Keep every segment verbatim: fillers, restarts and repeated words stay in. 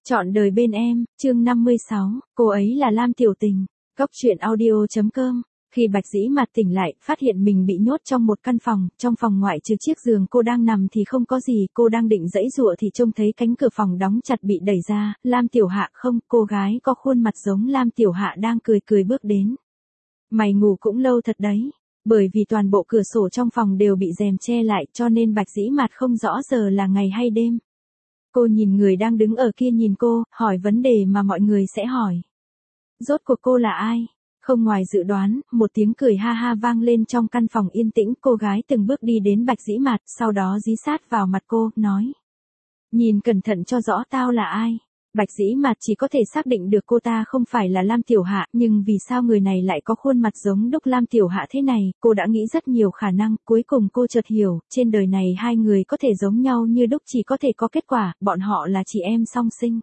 Chọn đời bên em, chương năm mươi sáu, cô ấy là Lam Tiểu Tình. Cốc truyện audio chấm com. Khi Bạch Dĩ Mạt tỉnh lại, phát hiện mình bị nhốt trong một căn phòng, trong phòng ngoại trừ chiếc giường cô đang nằm thì không có gì, cô đang định giãy giụa thì trông thấy cánh cửa phòng đóng chặt bị đẩy ra, Lam Tiểu Hạ không, cô gái có khuôn mặt giống Lam Tiểu Hạ đang cười cười bước đến. Mày ngủ cũng lâu thật đấy. Bởi vì toàn bộ cửa sổ trong phòng đều bị rèm che lại cho nên Bạch Dĩ Mạt không rõ giờ là ngày hay đêm. Cô nhìn người đang đứng ở kia nhìn cô, hỏi vấn đề mà mọi người sẽ hỏi. Rốt cuộc cô là ai? Không ngoài dự đoán, một tiếng cười ha ha vang lên trong căn phòng yên tĩnh, cô gái từng bước đi đến Bạch Dĩ Mạt, sau đó dí sát vào mặt cô, nói. Nhìn cẩn thận cho rõ tao là ai. Bạch Dĩ Mạt chỉ có thể xác định được cô ta không phải là Lam Tiểu Hạ, nhưng vì sao người này lại có khuôn mặt giống đúc Lam Tiểu Hạ thế này, cô đã nghĩ rất nhiều khả năng, cuối cùng cô chợt hiểu, trên đời này hai người có thể giống nhau như đúc chỉ có thể có kết quả, bọn họ là chị em song sinh.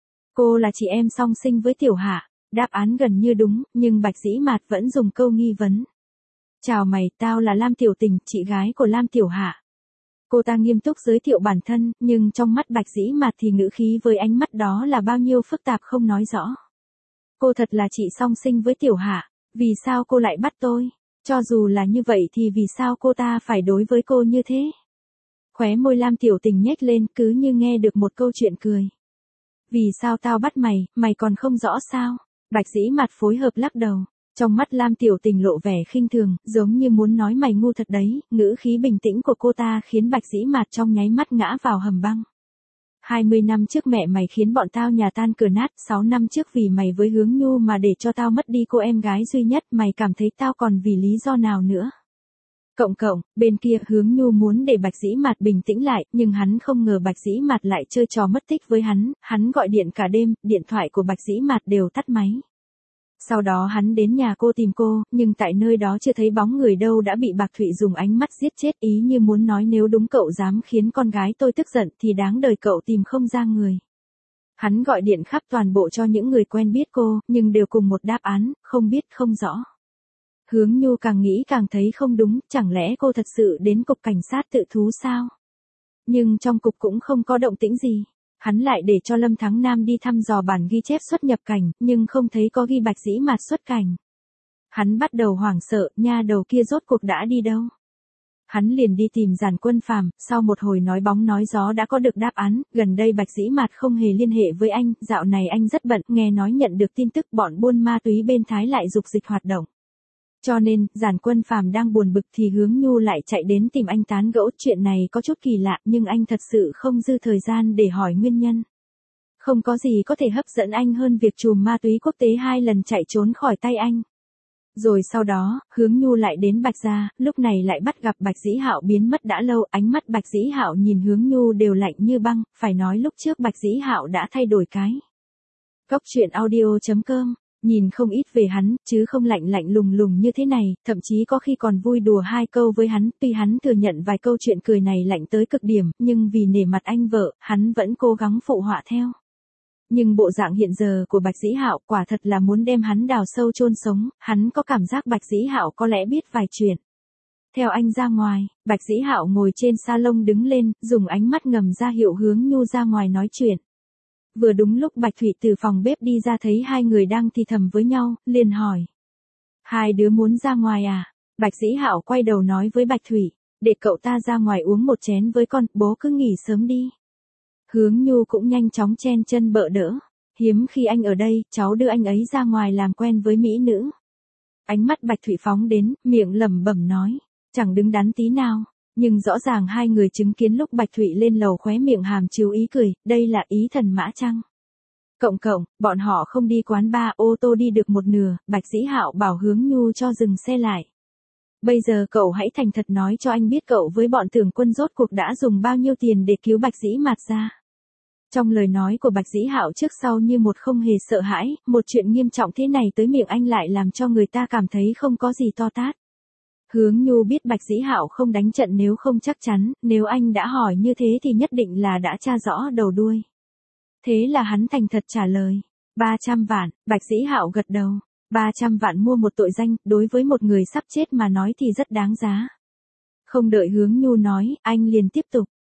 Cô là chị em song sinh với Tiểu Hạ, đáp án gần như đúng, nhưng Bạch Dĩ Mạt vẫn dùng câu nghi vấn. Chào mày, tao là Lam Tiểu Tình, chị gái của Lam Tiểu Hạ. Cô ta nghiêm túc giới thiệu bản thân, nhưng trong mắt Bạch Dĩ Mạt thì ngữ khí với ánh mắt đó là bao nhiêu phức tạp không nói rõ. Cô thật là chị song sinh với Tiểu Hạ, vì sao cô lại bắt tôi? Cho dù là như vậy thì vì sao cô ta phải đối với cô như thế? Khóe môi Lam Tiểu Tình nhếch lên cứ như nghe được một câu chuyện cười. Vì sao tao bắt mày, mày còn không rõ sao? Bạch Dĩ Mạt phối hợp lắc đầu. Trong mắt Lam Tiểu Tình lộ vẻ khinh thường, giống như muốn nói mày ngu thật đấy, ngữ khí bình tĩnh của cô ta khiến Bạch Dĩ Mạt trong nháy mắt ngã vào hầm băng. hai mươi năm trước mẹ mày khiến bọn tao nhà tan cửa nát, sáu năm trước vì mày với Hướng Nhu mà để cho tao mất đi cô em gái duy nhất, mày cảm thấy tao còn vì lý do nào nữa? Cộng cộng, bên kia Hướng Nhu muốn để Bạch Dĩ Mạt bình tĩnh lại, nhưng hắn không ngờ Bạch Dĩ Mạt lại chơi trò mất tích với hắn, hắn gọi điện cả đêm, điện thoại của Bạch Dĩ Mạt đều tắt máy. Sau đó hắn đến nhà cô tìm cô, nhưng tại nơi đó chưa thấy bóng người đâu đã bị Bạc Thụy dùng ánh mắt giết chết, ý như muốn nói nếu đúng cậu dám khiến con gái tôi tức giận thì đáng đời cậu tìm không ra người. Hắn gọi điện khắp toàn bộ cho những người quen biết cô, nhưng đều cùng một đáp án, không biết không rõ. Hướng Nhu càng nghĩ càng thấy không đúng, chẳng lẽ cô thật sự đến cục cảnh sát tự thú sao? Nhưng trong cục cũng không có động tĩnh gì. Hắn lại để cho Lâm Thắng Nam đi thăm dò bản ghi chép xuất nhập cảnh, nhưng không thấy có ghi Bạch Dĩ Mạt xuất cảnh. Hắn bắt đầu hoảng sợ, nha đầu kia rốt cuộc đã đi đâu? Hắn liền đi tìm Giản Quân Phàm, sau một hồi nói bóng nói gió đã có được đáp án, gần đây Bạch Dĩ Mạt không hề liên hệ với anh, dạo này anh rất bận, nghe nói nhận được tin tức bọn buôn ma túy bên Thái lại dục dịch hoạt động. Cho nên, Giản Quân Phàm đang buồn bực thì Hướng Nhu lại chạy đến tìm anh tán gẫu, chuyện này có chút kỳ lạ nhưng anh thật sự không dư thời gian để hỏi nguyên nhân. Không có gì có thể hấp dẫn anh hơn việc trùm ma túy quốc tế hai lần chạy trốn khỏi tay anh. Rồi sau đó, Hướng Nhu lại đến Bạch gia, lúc này lại bắt gặp Bạch Dĩ Hạo biến mất đã lâu, ánh mắt Bạch Dĩ Hạo nhìn Hướng Nhu đều lạnh như băng, phải nói lúc trước Bạch Dĩ Hạo đã thay đổi cái. Cốc truyện audio chấm com. Nhìn không ít về hắn, chứ không lạnh lạnh lùng lùng như thế này, thậm chí có khi còn vui đùa hai câu với hắn, tuy hắn thừa nhận vài câu chuyện cười này lạnh tới cực điểm, nhưng vì nể mặt anh vợ, hắn vẫn cố gắng phụ họa theo. Nhưng bộ dạng hiện giờ của Bạch Dĩ Hạo quả thật là muốn đem hắn đào sâu chôn sống, hắn có cảm giác Bạch Dĩ Hạo có lẽ biết vài chuyện. Theo anh ra ngoài, Bạch Dĩ Hạo ngồi trên salon đứng lên, dùng ánh mắt ngầm ra hiệu Hướng Nhu ra ngoài nói chuyện. Vừa đúng lúc Bạch Thụy từ phòng bếp đi ra thấy hai người đang thì thầm với nhau, liền hỏi. Hai đứa muốn ra ngoài à? Bạch Dĩ Hạo quay đầu nói với Bạch Thụy, để cậu ta ra ngoài uống một chén với con, bố cứ nghỉ sớm đi. Hướng Nhu cũng nhanh chóng chen chân bợ đỡ. Hiếm khi anh ở đây, cháu đưa anh ấy ra ngoài làm quen với mỹ nữ. Ánh mắt Bạch Thụy phóng đến, miệng lẩm bẩm nói, chẳng đứng đắn tí nào. Nhưng rõ ràng hai người chứng kiến lúc Bạch Thụy lên lầu khóe miệng hàm chiếu ý cười, đây là ý thần mã chăng? Cộng cộng, bọn họ không đi quán bar, ô tô đi được một nửa, Bạch Dĩ Hạo bảo Hướng Nhu cho dừng xe lại. Bây giờ cậu hãy thành thật nói cho anh biết cậu với bọn Tưởng Quân rốt cuộc đã dùng bao nhiêu tiền để cứu Bạch Dĩ Mạt ra. Trong lời nói của Bạch Dĩ Hạo trước sau như một không hề sợ hãi, một chuyện nghiêm trọng thế này tới miệng anh lại làm cho người ta cảm thấy không có gì to tát. Hướng Nhu biết Bạch Dĩ Hạo không đánh trận nếu không chắc chắn, nếu anh đã hỏi như thế thì nhất định là đã tra rõ đầu đuôi. Thế là hắn thành thật trả lời, ba trăm vạn, Bạch Dĩ Hạo gật đầu, ba trăm vạn mua một tội danh, đối với một người sắp chết mà nói thì rất đáng giá. Không đợi Hướng Nhu nói, anh liền tiếp tục,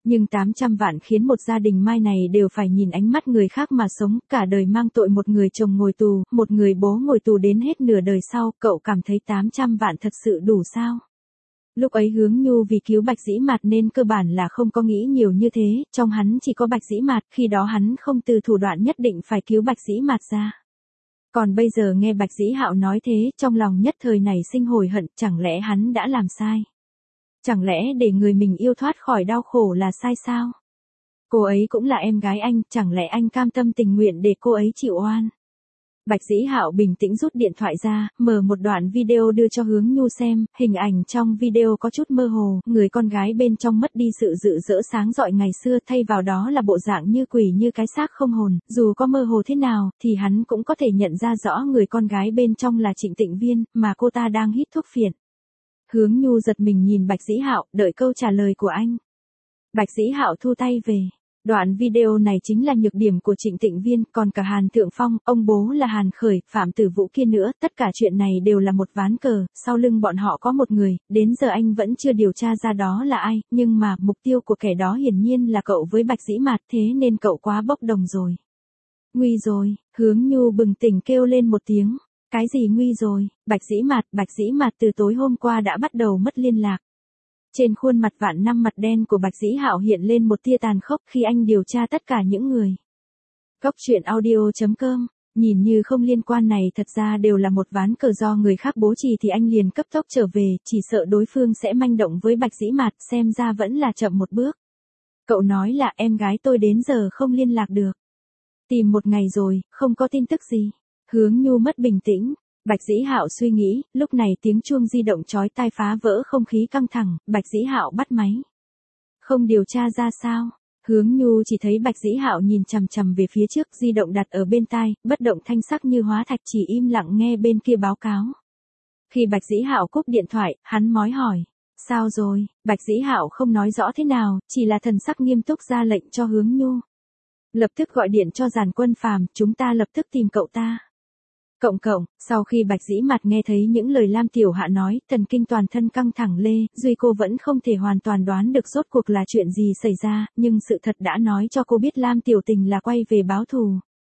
Nhưng tám trăm vạn khiến một gia đình mai này đều phải nhìn ánh mắt người khác mà sống, cả đời mang tội một người chồng ngồi tù, một người bố ngồi tù đến hết nửa đời sau, cậu cảm thấy tám trăm vạn thật sự đủ sao? Lúc ấy Hướng Nhu vì cứu Bạch Dĩ Mạt nên cơ bản là không có nghĩ nhiều như thế, trong hắn chỉ có Bạch Dĩ Mạt, khi đó hắn không từ thủ đoạn nhất định phải cứu Bạch Dĩ Mạt ra. Còn bây giờ nghe Bạch Dĩ Hạo nói thế, trong lòng nhất thời này sinh hối hận, chẳng lẽ hắn đã làm sai? Chẳng lẽ để người mình yêu thoát khỏi đau khổ là sai sao? Cô ấy cũng là em gái anh, chẳng lẽ anh cam tâm tình nguyện để cô ấy chịu oan? Bạch Dĩ Hạo bình tĩnh rút điện thoại ra, mở một đoạn video đưa cho Hướng Nhu xem, hình ảnh trong video có chút mơ hồ, người con gái bên trong mất đi sự rực rỡ sáng rọi ngày xưa, thay vào đó là bộ dạng như quỷ như cái xác không hồn, dù có mơ hồ thế nào, thì hắn cũng có thể nhận ra rõ người con gái bên trong là Trịnh Tịnh Viên, mà cô ta đang hít thuốc phiện. Hướng Nhu giật mình nhìn Bạch Dĩ Hạo, đợi câu trả lời của anh. Bạch Dĩ Hạo thu tay về. Đoạn video này chính là nhược điểm của Trịnh Tịnh Viên, còn cả Hàn Thượng Phong, ông bố là Hàn Khởi, Phạm Tử Vũ kia nữa, tất cả chuyện này đều là một ván cờ, sau lưng bọn họ có một người, đến giờ anh vẫn chưa điều tra ra đó là ai, nhưng mà mục tiêu của kẻ đó hiển nhiên là cậu với Bạch Dĩ Mạt, thế nên cậu quá bốc đồng rồi. Nguy rồi, Hướng Nhu bừng tỉnh kêu lên một tiếng. Cái gì nguy rồi? Bạch Dĩ Mạt, Bạch Dĩ Mạt từ tối hôm qua đã bắt đầu mất liên lạc. Trên khuôn mặt vạn năm mặt đen của Bạch Dĩ Hạo hiện lên một tia tàn khốc khi anh điều tra tất cả những người. Góc truyện audio chấm com, nhìn như không liên quan này thật ra đều là một ván cờ do người khác bố trì thì anh liền cấp tốc trở về, chỉ sợ đối phương sẽ manh động với Bạch Dĩ Mạt, xem ra vẫn là chậm một bước. Cậu nói là em gái tôi đến giờ không liên lạc được. Tìm một ngày rồi, không có tin tức gì. Hướng Nhu mất bình tĩnh. Bạch Dĩ Hạo suy nghĩ, lúc này tiếng chuông di động chói tai phá vỡ không khí căng thẳng, Bạch Dĩ Hạo bắt máy. Không điều tra ra sao? Hướng Nhu chỉ thấy Bạch Dĩ Hạo nhìn chằm chằm về phía trước, di động đặt ở bên tai, bất động thanh sắc như hóa thạch, chỉ im lặng nghe bên kia báo cáo. Khi Bạch Dĩ Hạo cúp điện thoại, hắn mói hỏi, sao rồi? Bạch Dĩ Hạo không nói rõ thế nào, chỉ là thần sắc nghiêm túc ra lệnh cho Hướng Nhu. Lập tức gọi điện cho Giàn Quân Phàm, chúng ta lập tức tìm cậu ta. Cộng cộng, sau khi Bạch Dĩ Mạt nghe thấy những lời Lam Tiểu Hạ nói, thần kinh toàn thân căng thẳng lê, duy cô vẫn không thể hoàn toàn đoán được rốt cuộc là chuyện gì xảy ra, nhưng sự thật đã nói cho cô biết Lam Tiểu Tình là quay về báo thù.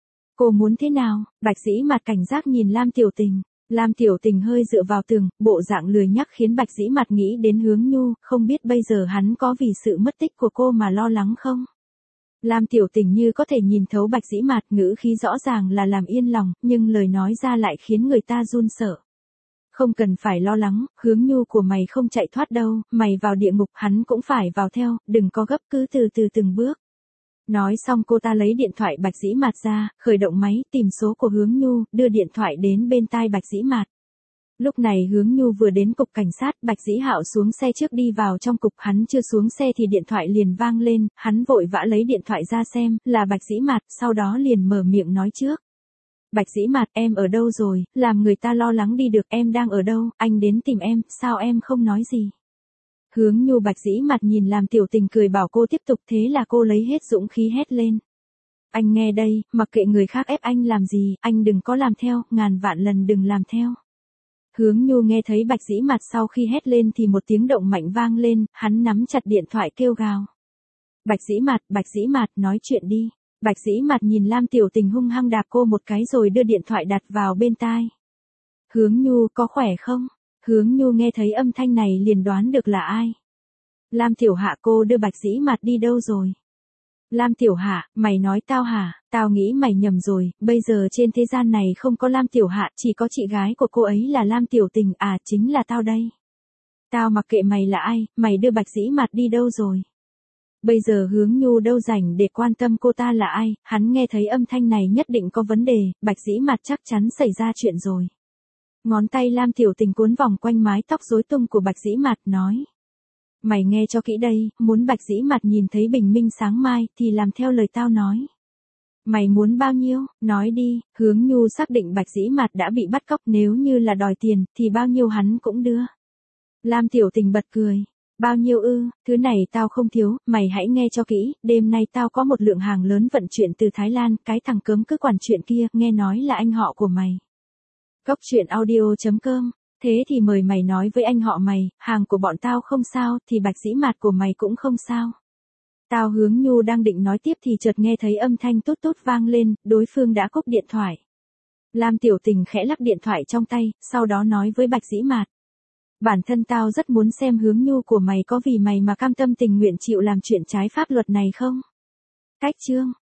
Cô muốn thế nào? Bạch Dĩ Mạt cảnh giác nhìn Lam Tiểu Tình. Lam Tiểu Tình hơi dựa vào tường, bộ dạng lười nhắc khiến Bạch Dĩ Mạt nghĩ đến Hướng Nhu, không biết bây giờ hắn có vì sự mất tích của cô mà lo lắng không? Lam Tiểu Tình như có thể nhìn thấu Bạch Dĩ Mạt, ngữ khí rõ ràng là làm yên lòng, nhưng lời nói ra lại khiến người ta run sợ. Không cần phải lo lắng, Hướng Nhu của mày không chạy thoát đâu, mày vào địa ngục hắn cũng phải vào theo, đừng có gấp, cứ từ từ từng bước. Nói xong cô ta lấy điện thoại Bạch Dĩ Mạt ra, khởi động máy, tìm số của Hướng Nhu, đưa điện thoại đến bên tai Bạch Dĩ Mạt. Lúc này Hướng Nhu vừa đến cục cảnh sát, Bạch Dĩ Hạo xuống xe trước đi vào trong cục, hắn chưa xuống xe thì điện thoại liền vang lên, hắn vội vã lấy điện thoại ra xem, là Bạch Dĩ Mạt, sau đó liền mở miệng nói trước. Bạch Dĩ Mạt, em ở đâu rồi, làm người ta lo lắng đi được, em đang ở đâu, anh đến tìm em, sao em không nói gì. Hướng Nhu Bạch Dĩ Mạt nhìn Lam Tiểu Tình cười bảo cô tiếp tục, thế là cô lấy hết dũng khí hét lên. Anh nghe đây, mặc kệ người khác ép anh làm gì, anh đừng có làm theo, ngàn vạn lần đừng làm theo. Hướng Nhu nghe thấy Bạch Dĩ Mạt sau khi hét lên thì một tiếng động mạnh vang lên, hắn nắm chặt điện thoại kêu gào. Bạch Dĩ Mạt, Bạch Dĩ Mạt, nói chuyện đi. Bạch Dĩ Mạt nhìn Lam Tiểu Tình hung hăng đạp cô một cái rồi đưa điện thoại đặt vào bên tai. Hướng Nhu, có khỏe không? Hướng Nhu nghe thấy âm thanh này liền đoán được là ai. Lam Tiểu Hạ, cô đưa Bạch Dĩ Mạt đi đâu rồi? Lam Tiểu Hạ, mày nói tao hả? Tao nghĩ mày nhầm rồi, bây giờ trên thế gian này không có Lam Tiểu Hạ, chỉ có chị gái của cô ấy là Lam Tiểu Tình, à chính là tao đây. Tao mặc kệ mày là ai, mày đưa Bạch Dĩ Mạt đi đâu rồi? Bây giờ Hướng Nhu đâu rảnh để quan tâm cô ta là ai, hắn nghe thấy âm thanh này nhất định có vấn đề, Bạch Dĩ Mạt chắc chắn xảy ra chuyện rồi. Ngón tay Lam Tiểu Tình cuốn vòng quanh mái tóc rối tung của Bạch Dĩ Mạt nói. Mày nghe cho kỹ đây, muốn Bạch Dĩ Mạt nhìn thấy bình minh sáng mai, thì làm theo lời tao nói. Mày muốn bao nhiêu, nói đi, Hướng Nhu xác định Bạch Dĩ Mạt đã bị bắt cóc, nếu như là đòi tiền, thì bao nhiêu hắn cũng đưa. Lam Tiểu Tình bật cười. Bao nhiêu ư, thứ này tao không thiếu, mày hãy nghe cho kỹ, đêm nay tao có một lượng hàng lớn vận chuyển từ Thái Lan, cái thằng cớm cứ quản chuyện kia, nghe nói là anh họ của mày. Góc truyện audio chấm com. Thế thì mời mày nói với anh họ mày, hàng của bọn tao không sao, thì Bạch Dĩ Mạt của mày cũng không sao. Tao Hướng Nhu đang định nói tiếp thì chợt nghe thấy âm thanh tốt tốt vang lên, đối phương đã cúp điện thoại. Lam Tiểu Tình khẽ lắc điện thoại trong tay, sau đó nói với Bạch Dĩ Mạt. Bản thân tao rất muốn xem Hướng Nhu của mày có vì mày mà cam tâm tình nguyện chịu làm chuyện trái pháp luật này không? Cách chương